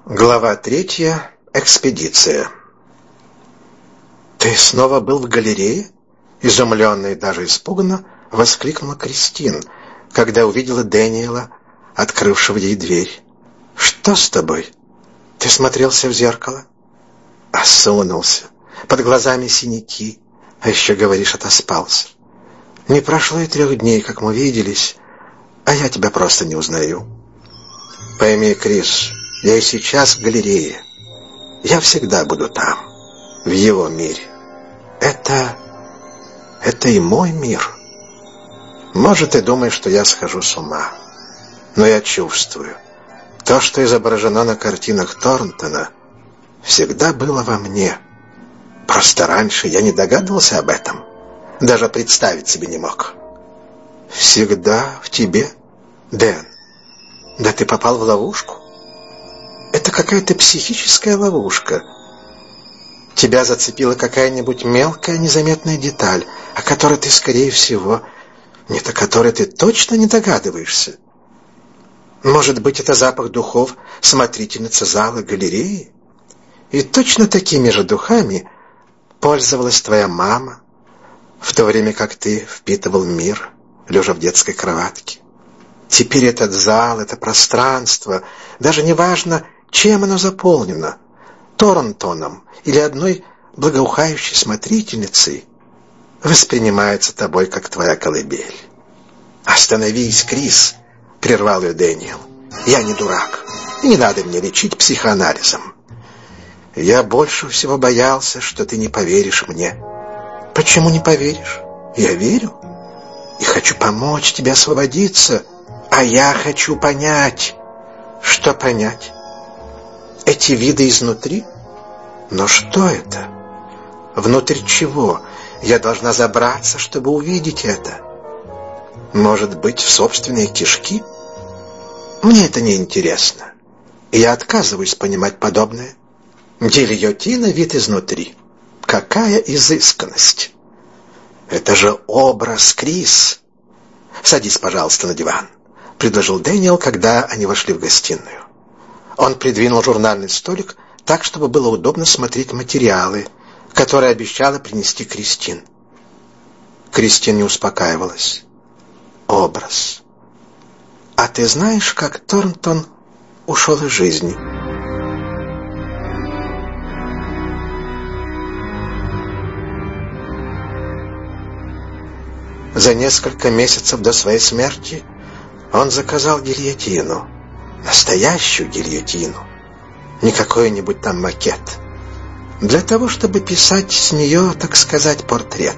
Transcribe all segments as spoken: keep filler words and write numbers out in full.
Глава третья. Экспедиция. «Ты снова был в галерее?» Изумленно и даже испуганно воскликнула Кристин, когда увидела Дэниела, открывшего ей дверь. «Что с тобой? Ты смотрелся в зеркало?» «Осунулся. Под глазами синяки. А еще, говоришь, отоспался. Не прошло и трех дней, как мы виделись, а я тебя просто не узнаю. Пойми, Крис, я и сейчас в галерее. Я всегда буду там, в его мире. Это... это и мой мир. Может, ты думаешь, что я схожу с ума, но я чувствую, то, что изображено на картинах Торнтона, всегда было во мне. Просто раньше я не догадывался об этом, даже представить себе не мог». «Всегда в тебе, Дэн? Да ты попал в ловушку. Это какая-то психическая ловушка. Тебя зацепила какая-нибудь мелкая незаметная деталь, о которой ты, скорее всего, нет, о которой ты точно не догадываешься. Может быть, это запах духов смотрительницы зала галереи? И точно такими же духами пользовалась твоя мама, в то время как ты впитывал мир, лежа в детской кроватке. Теперь этот зал, это пространство, даже не важно, чем оно заполнено, Торнтоном или одной благоухающей смотрительницей, воспринимается тобой как твоя колыбель». «Остановись, Крис», — прервал ее Дэниел. «Я не дурак, и не надо мне лечить психоанализом. Я больше всего боялся, что ты не поверишь мне». «Почему не поверишь? Я верю и хочу помочь тебе освободиться, а я хочу понять». «Что понять? Эти виды изнутри? Но что это? Внутрь чего я должна забраться, чтобы увидеть это? Может быть, в собственные кишки? Мне это не интересно, и я отказываюсь понимать подобное. Гильотина — вид изнутри. Какая изысканность! Это же образ, Крис. Садись, пожалуйста, на диван», — предложил Дэниел, когда они вошли в гостиную. Он придвинул журнальный столик так, чтобы было удобно смотреть материалы, которые обещала принести Кристин. Кристин не успокаивалась. Образ. «А ты знаешь, как Торнтон ушел из жизни?» За несколько месяцев до своей смерти он заказал гильотину. Настоящую гильотину. Не какой-нибудь там макет. Для того, чтобы писать с нее, так сказать, портрет.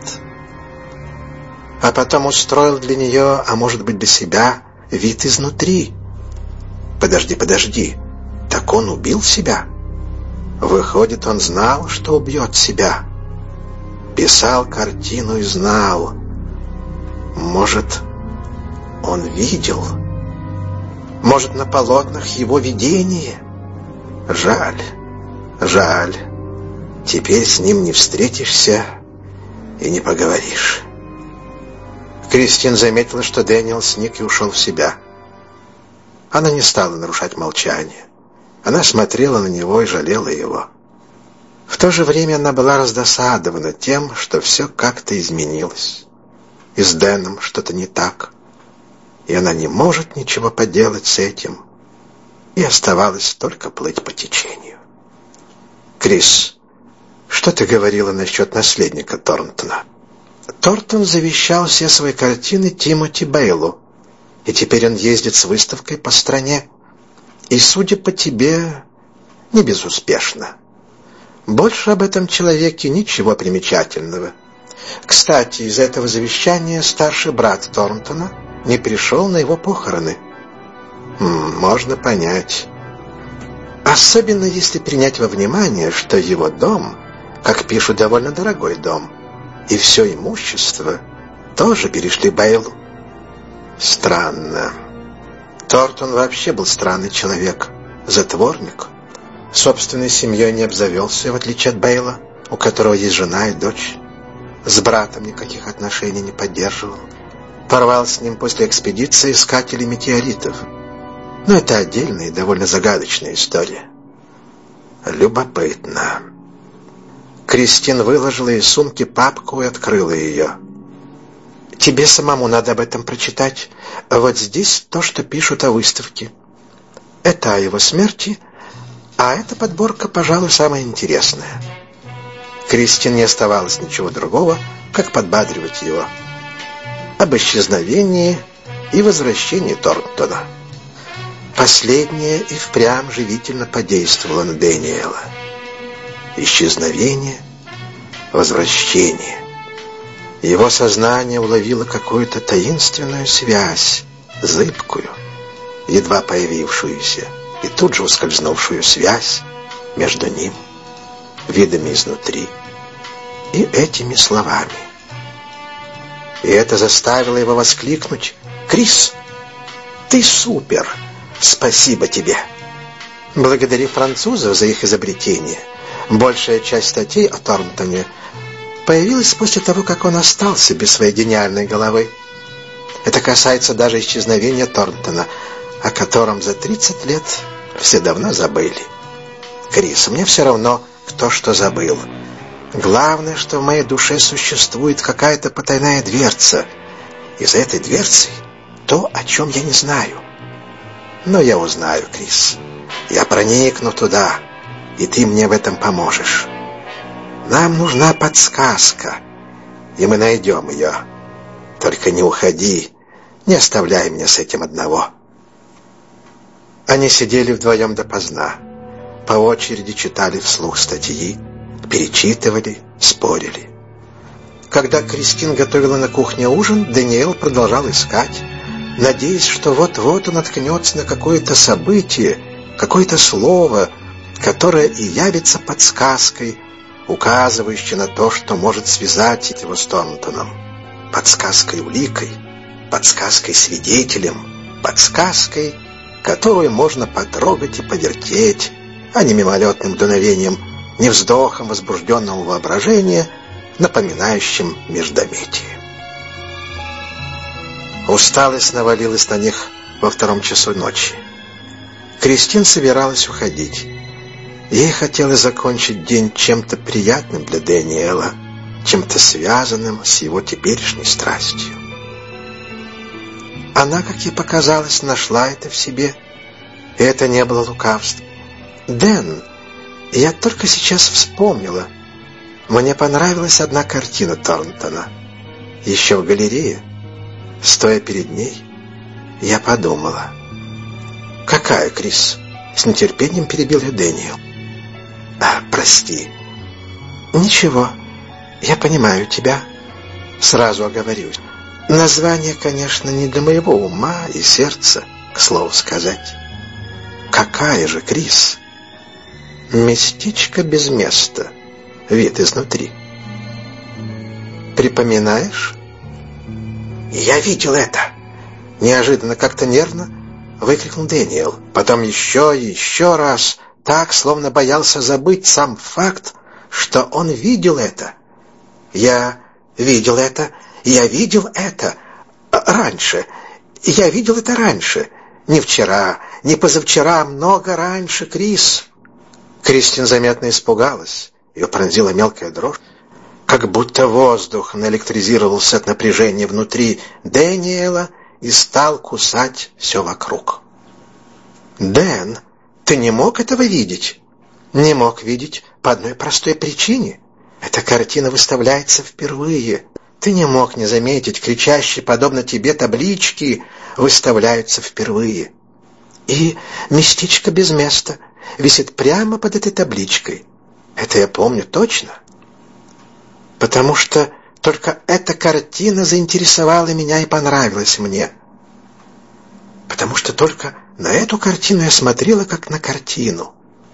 А потом устроил для нее, а может быть для себя, вид изнутри. Подожди, подожди. Так он убил себя? Выходит, он знал, что убьет себя. Писал картину и знал. Может, он видел? Может, на полотнах его видение? Жаль, жаль. Теперь с ним не встретишься и не поговоришь. Кристин заметила, что Дэниел сник и ушел в себя. Она не стала нарушать молчание. Она смотрела на него и жалела его. В то же время она была раздосадована тем, что все как-то изменилось. И с Дэном что-то не так. И она не может ничего поделать с этим. И оставалось только плыть по течению. «Крис, что ты говорила насчет наследника Торнтона?» «Торнтон завещал все свои картины Тимоти Бейлу. И теперь он ездит с выставкой по стране. И, судя по тебе, не безуспешно. Больше об этом человеке ничего примечательного. Кстати, из этого завещания старший брат Торнтона не пришел на его похороны. Можно понять. Особенно если принять во внимание, что его дом, как пишут, довольно дорогой дом, и все имущество тоже перешли Бейлу. Странно. Торнтон вообще был странный человек. Затворник. Собственной семьей не обзавелся, в отличие от Бейла, у которого есть жена и дочь. С братом никаких отношений не поддерживал. Порвал с ним после экспедиции искателей метеоритов. Но это отдельная и довольно загадочная история. Любопытно. Кристин выложила из сумки папку и открыла ее. Тебе самому надо об этом прочитать. Вот здесь то, что пишут о выставке. Это о его смерти, а эта подборка, пожалуй, самая интересная. Кристин не оставалось ничего другого, как подбадривать его. Об исчезновении и возвращении Торнтона. Последнее и впрямь живительно подействовало на Дэниела. Исчезновение, возвращение. Его сознание уловило какую-то таинственную связь, зыбкую, едва появившуюся и тут же ускользнувшую связь между ним, видами изнутри, и этими словами. И это заставило его воскликнуть: «Крис, ты супер! Спасибо тебе!» Благодари французов за их изобретение. Большая часть статей о Торнтоне появилась после того, как он остался без своей гениальной головы. Это касается даже исчезновения Торнтона, о котором за тридцать лет все давно забыли. Крис, мне все равно, кто что забыл. Главное, что в моей душе существует какая-то потайная дверца, и за этой дверцей то, о чем я не знаю. Но я узнаю, Крис. Я проникну туда, и ты мне в этом поможешь. Нам нужна подсказка, и мы найдем ее. Только не уходи, не оставляй меня с этим одного». Они сидели вдвоем допоздна, по очереди читали вслух статьи, перечитывали, спорили. Когда Кристин готовила на кухне ужин, Дэниел продолжал искать, надеясь, что вот-вот он наткнется на какое-то событие, какое-то слово, которое и явится подсказкой, указывающей на то, что может связать его с Торнтоном. Подсказкой-уликой, подсказкой-свидетелем, подсказкой, которую можно потрогать и повертеть, а не мимолетным дуновением, не вздохом возбужденного воображения, напоминающим междометие. Усталость навалилась на них во втором часу ночи. Кристин собиралась уходить. Ей хотелось закончить день чем-то приятным для Дэниела, чем-то связанным с его теперешней страстью. Она, как ей показалось, нашла это в себе, и это не было лукавством. «Дэн, я только сейчас вспомнила. Мне понравилась одна картина Торнтона. Еще в галерее, стоя перед ней, я подумала». «Какая, Крис?» — с нетерпением перебил ее Дэниел. «А, прости». «Ничего, я понимаю тебя. Сразу оговорюсь. Название, конечно, не для моего ума и сердца, к слову сказать». «Какая же, Крис?» «Местечко без места. Вид изнутри». «Припоминаешь?» «Я видел это!» Неожиданно, как-то нервно выкрикнул Дэниел. Потом еще и еще раз, так, словно боялся забыть сам факт, что он видел это. «Я видел это, я видел это раньше, я видел это раньше. Не вчера, не позавчера, много раньше, Крис». Кристин заметно испугалась. Ее пронзила мелкая дрожь. Как будто воздух наэлектризировался от напряжения внутри Дэниела и стал кусать все вокруг. «Дэн, ты не мог этого видеть?» «Не мог видеть по одной простой причине. Эта картина выставляется впервые. Ты не мог не заметить, кричащие, подобно тебе, таблички выставляются впервые. И местечко без места висит прямо под этой табличкой. Это я помню точно. Потому что только эта картина заинтересовала меня и понравилась мне. Потому что только на эту картину я смотрела как на картину.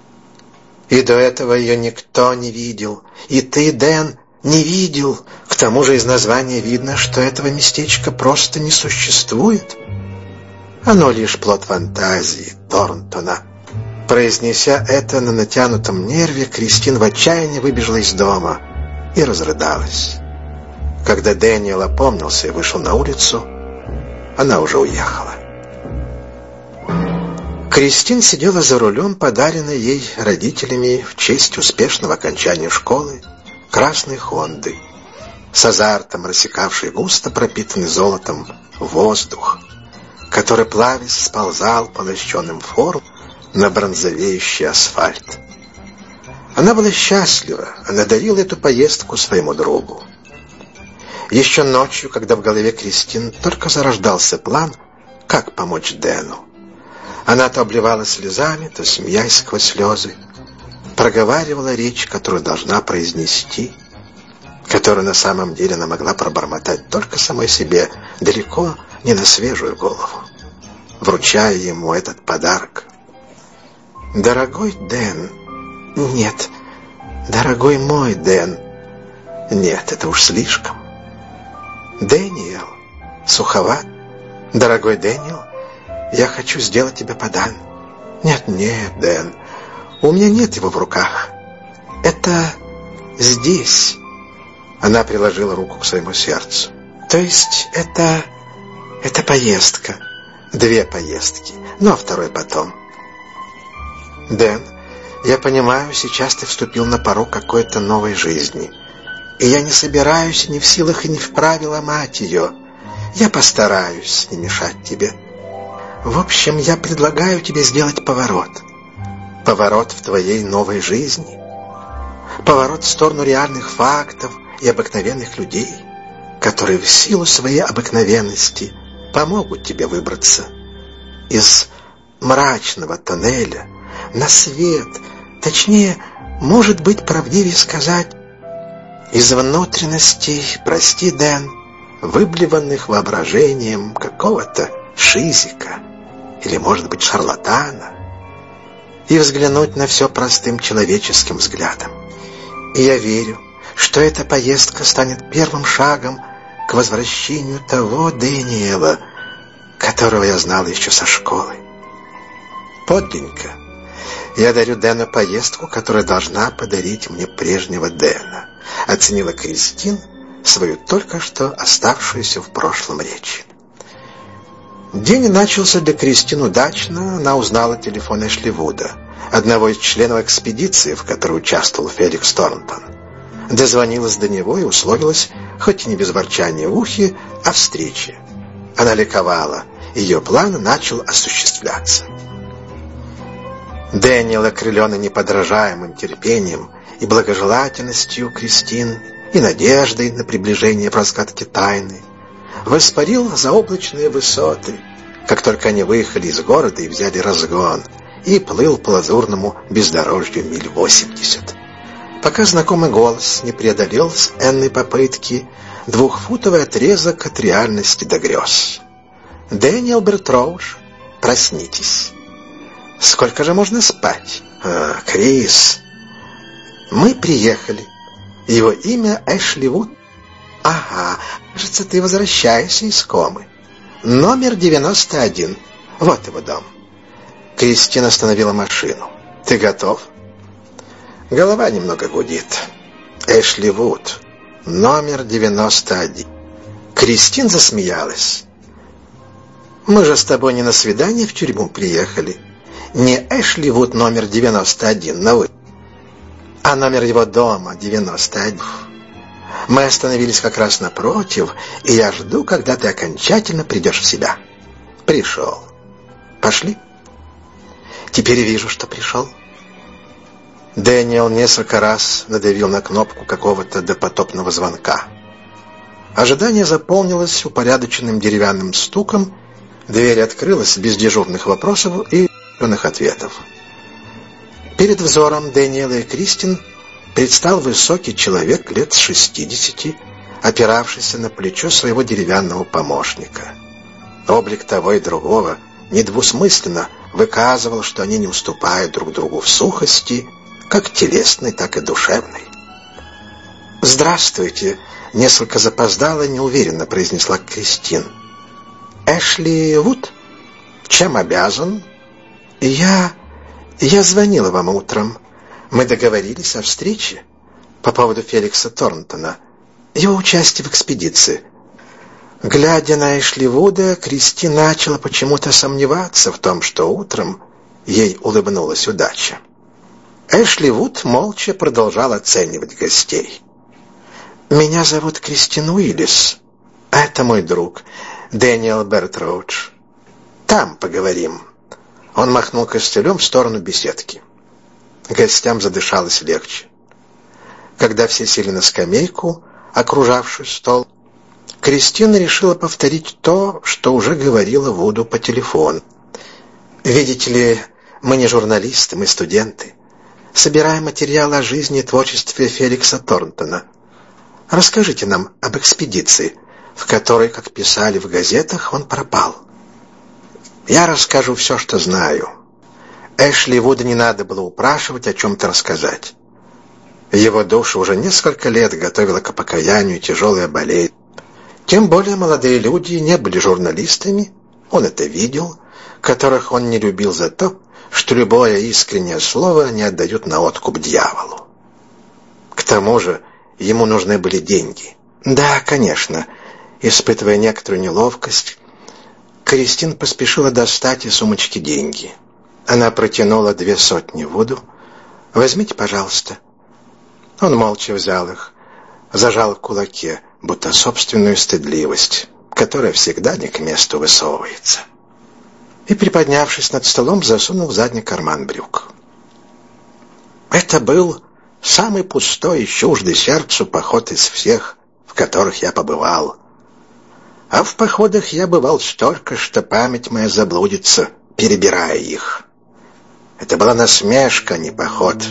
И до этого ее никто не видел. И ты, Дэн, не видел. К тому же из названия видно, что этого местечка просто не существует. Оно лишь плод фантазии Торнтона». Произнеся это на натянутом нерве, Кристин в отчаянии выбежала из дома и разрыдалась. Когда Дэниел опомнился и вышел на улицу, она уже уехала. Кристин сидела за рулем, подаренной ей родителями в честь успешного окончания школы красной Хонды, с азартом рассекавшей густо пропитанный золотом воздух, который плавясь сползал по лощеным формам на бронзовеющий асфальт. Она была счастлива, она дарила эту поездку своему другу. Еще ночью, когда в голове Кристин только зарождался план, как помочь Дэну, она то обливалась слезами, то, смеясь сквозь слезы, проговаривала речь, которую должна произнести, которую на самом деле она могла пробормотать только самой себе, далеко не на свежую голову, вручая ему этот подарок. «Дорогой Дэн». «Нет, дорогой мой Дэн». «Нет, это уж слишком». «Дэниел». Суховат. «Дорогой Дэниел, я хочу сделать тебе подарок». «Нет, нет, Дэн, у меня нет его в руках. Это здесь». Она приложила руку к своему сердцу. «То есть это... это поездка. Две поездки, но второй потом». «Дэн, я понимаю, сейчас ты вступил на порог какой-то новой жизни. И я не собираюсь, не в силах и не вправе ломать ее. Я постараюсь не мешать тебе. В общем, я предлагаю тебе сделать поворот. Поворот в твоей новой жизни. Поворот в сторону реальных фактов и обыкновенных людей, которые в силу своей обыкновенности помогут тебе выбраться из мрачного тоннеля на свет, точнее, может быть, правдивее сказать, из внутренностей, прости, Дэн, выблеванных воображением какого-то шизика или, может быть, шарлатана, и взглянуть на все простым человеческим взглядом. И я верю, что эта поездка станет первым шагом к возвращению того Дэниела, которого я знала еще со школы. Подлинненько. Я дарю Дэну поездку, которая должна подарить мне прежнего Дэна, оценила Кристин свою только что оставшуюся в прошлом речь. День начался для Кристин удачно. Она узнала телефон Эшли Вуда, одного из членов экспедиции, в которой участвовал Феликс Торнтон. Дозвонилась до него и условилась, хоть и не без ворчания в ухе, о встрече. Она ликовала, ее план начал осуществляться. Дэниел, окрыленный неподражаемым терпением и благожелательностью Кристин и надеждой на приближение в разгадке тайны, воспарил заоблачные высоты, как только они выехали из города и взяли разгон, и плыл по лазурному бездорожью миль восемьдесят, пока знакомый голос не преодолел с энной попытки двухфутовый отрезок от реальности до грез. «Дэниел Бертроуш, проснитесь». «Сколько же можно спать?» а, «Крис, мы приехали. Его имя Эшли Вуд». «Ага, кажется, ты возвращаешься из комы. Номер девяносто один. Вот его дом». Кристина остановила машину. «Ты готов?» Голова немного гудит. «Эшли Вуд. Номер девяносто один». Кристин засмеялась. «Мы же с тобой не на свидание в тюрьму приехали. Не Эшли Вуд номер девяносто один на вы, а номер его дома девяносто один. Мы остановились как раз напротив, и я жду, когда ты окончательно придешь в себя». «Пришел. Пошли». «Теперь вижу, что пришел». Дэниел несколько раз надавил на кнопку какого-то допотопного звонка. Ожидание заполнилось упорядоченным деревянным стуком, дверь открылась без дежурных вопросов и ответов. Перед взором Дэниела и Кристин предстал высокий человек лет шестидесяти, опиравшийся на плечо своего деревянного помощника. Облик того и другого недвусмысленно выказывал, что они не уступают друг другу в сухости, как телесной, так и душевной. «Здравствуйте», — несколько запоздала и неуверенно произнесла Кристин. «Эшли Вуд? Чем обязан?» «Я... я звонила вам утром. Мы договорились о встрече по поводу Феликса Торнтона, его участия в экспедиции». Глядя на Эшли Вуда, Кристин начала почему-то сомневаться в том, что утром ей улыбнулась удача. Эшли Вуд молча продолжал оценивать гостей. «Меня зовут Кристин Уиллис. Это мой друг, Дэниел Бертроудж. Там поговорим». Он махнул костылем в сторону беседки. Гостям задышалось легче. Когда все сели на скамейку, окружавшую стол, Кристина решила повторить то, что уже говорила Вуду по телефону. «Видите ли, мы не журналисты, мы студенты. Собираем материалы о жизни и творчестве Феликса Торнтона. Расскажите нам об экспедиции, в которой, как писали в газетах, он пропал». «Я расскажу все, что знаю». Эшли Вуда не надо было упрашивать о чем-то рассказать. Его душу уже несколько лет готовила к покаянию тяжелая болезнь. Тем более молодые люди не были журналистами, он это видел, которых он не любил за то, что любое искреннее слово не отдают на откуп дьяволу. К тому же ему нужны были деньги. Да, конечно, испытывая некоторую неловкость, Кристин поспешила достать из сумочки деньги. Она протянула две сотни Вуду. «Возьмите, пожалуйста». Он молча взял их, зажал в кулаке, будто собственную стыдливость, которая всегда не к месту высовывается, и, приподнявшись над столом, засунул в задний карман брюк. Это был самый пустой и чуждый сердцу поход из всех, в которых я побывал. А в походах я бывал столько, что память моя заблудится, перебирая их. Это была насмешка, а не поход.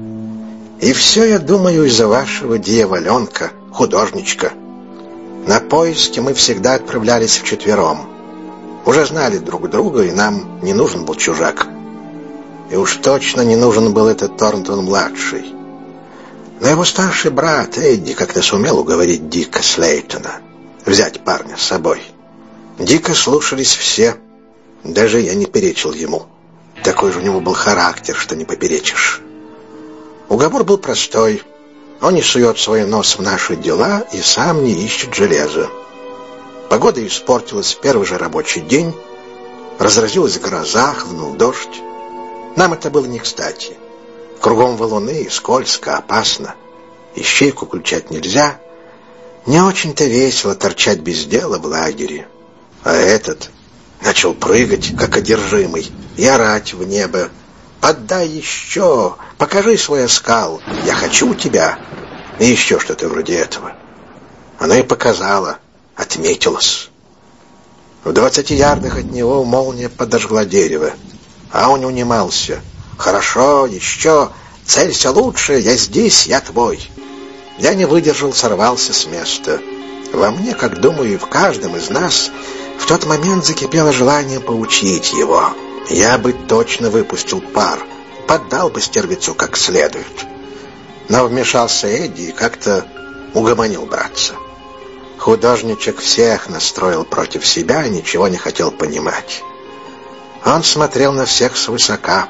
И все, я думаю, из-за вашего дьяволенка, художничка. На поиски мы всегда отправлялись вчетвером. Уже знали друг друга, и нам не нужен был чужак. И уж точно не нужен был этот Торнтон-младший. Но его старший брат Эдди как-то сумел уговорить Дика Слейтона взять парня с собой. Дика слушались все, даже я не перечил ему. Такой же у него был характер, что не поперечишь. Уговор был простой. Он не сует свой нос в наши дела и сам не ищет железа. Погода испортилась в первый же рабочий день. Разразилась гроза, хлынул дождь. Нам это было не кстати. Кругом валуны, скользко, опасно. Ищейку включать нельзя. Не очень-то весело торчать без дела в лагере. А этот начал прыгать, как одержимый, и орать в небо: «Поддай еще! Покажи свой оскал! Я хочу тебя!» И еще что-то вроде этого. Она и показала, отметилась. В двадцати ярдах от него молния подожгла дерево, а он не унимался. «Хорошо, еще! Целься лучше! Я здесь, я твой!» Я не выдержал, сорвался с места. Во мне, как думаю, и в каждом из нас в тот момент закипело желание поучить его. Я бы точно выпустил пар, поддал бы стервецу как следует. Но вмешался Эдди и как-то угомонил братца. Художничек всех настроил против себя и ничего не хотел понимать. Он смотрел на всех свысока.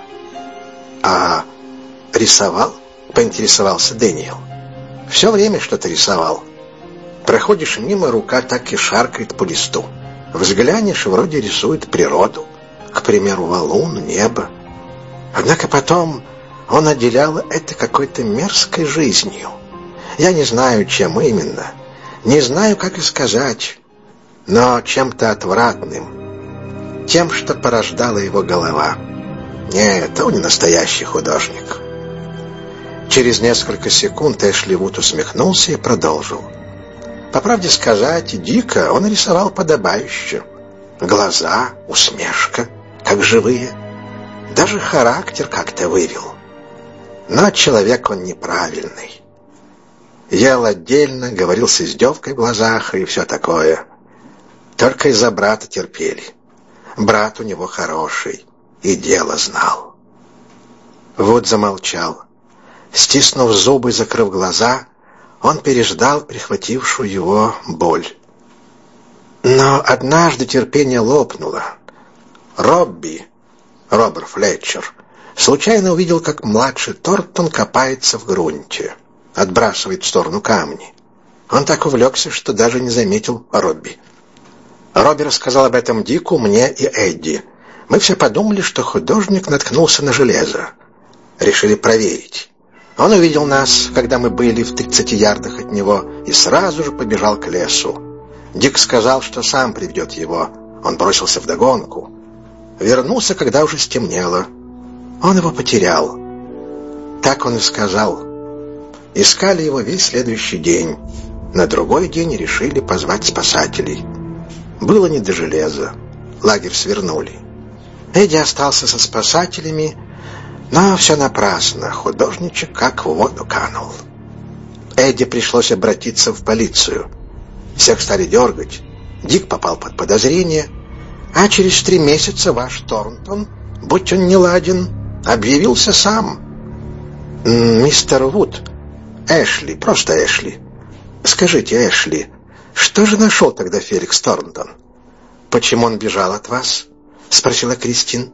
«А рисовал?» — поинтересовался Дэниел. «Все время что-то рисовал. Проходишь мимо, рука так и шаркает по листу. Взглянешь, вроде рисует природу. К примеру, валун, небо. Однако потом он отделял это какой-то мерзкой жизнью. Я не знаю, чем именно, не знаю, как и сказать, но чем-то отвратным, тем, что порождала его голова. Нет, он не настоящий художник». Через несколько секунд Эшли Вуд усмехнулся и продолжил. По правде сказать, Дика он рисовал подобающе. Глаза, усмешка, как живые. Даже характер как-то вывел. Но человек он неправильный. Ел отдельно, говорил с издевкой в глазах и все такое. Только из-за брата терпели. Брат у него хороший и дело знал. Вуд замолчал. Стиснув зубы и закрыв глаза, он переждал прихватившую его боль. Но однажды терпение лопнуло. Робби, Роберт Флетчер, случайно увидел, как младший Торнтон копается в грунте, отбрасывает в сторону камни. Он так увлекся, что даже не заметил Робби. Робби рассказал об этом Дику, мне и Эдди. Мы все подумали, что художник наткнулся на железо. Решили проверить. Он увидел нас, когда мы были в тридцати ярдах от него, и сразу же побежал к лесу. Дик сказал, что сам приведет его. Он бросился вдогонку. Вернулся, когда уже стемнело. Он его потерял. Так он и сказал. Искали его весь следующий день. На другой день решили позвать спасателей. Было не до железа. Лагерь свернули. Эдди остался со спасателями, но все напрасно. Художничек как в воду канул. Эдди пришлось обратиться в полицию. Всех стали дергать. Дик попал под подозрение. А через три месяца ваш Торнтон, будь он неладен, объявился сам. Мистер Вуд, Эшли, просто Эшли. Скажите, Эшли, что же нашел тогда Феликс Торнтон? Почему он бежал от вас? Спросила Кристин.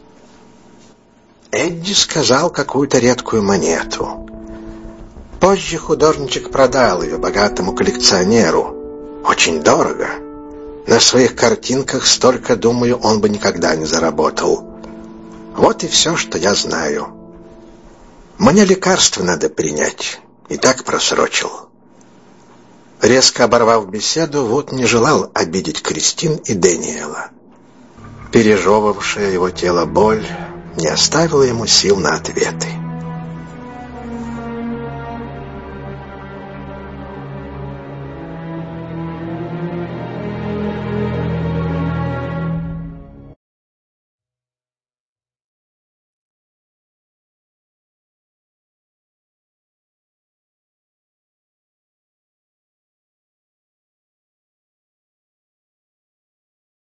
Эдди сказал какую-то редкую монету. Позже художничек продал ее богатому коллекционеру. Очень дорого. На своих картинках столько, думаю, он бы никогда не заработал. Вот и все, что я знаю. Мне лекарство надо принять. И так просрочил. Резко оборвав беседу, Вуд не желал обидеть Кристин и Дэниела. Пережевывавшая его тело боль не оставила ему сил на ответы.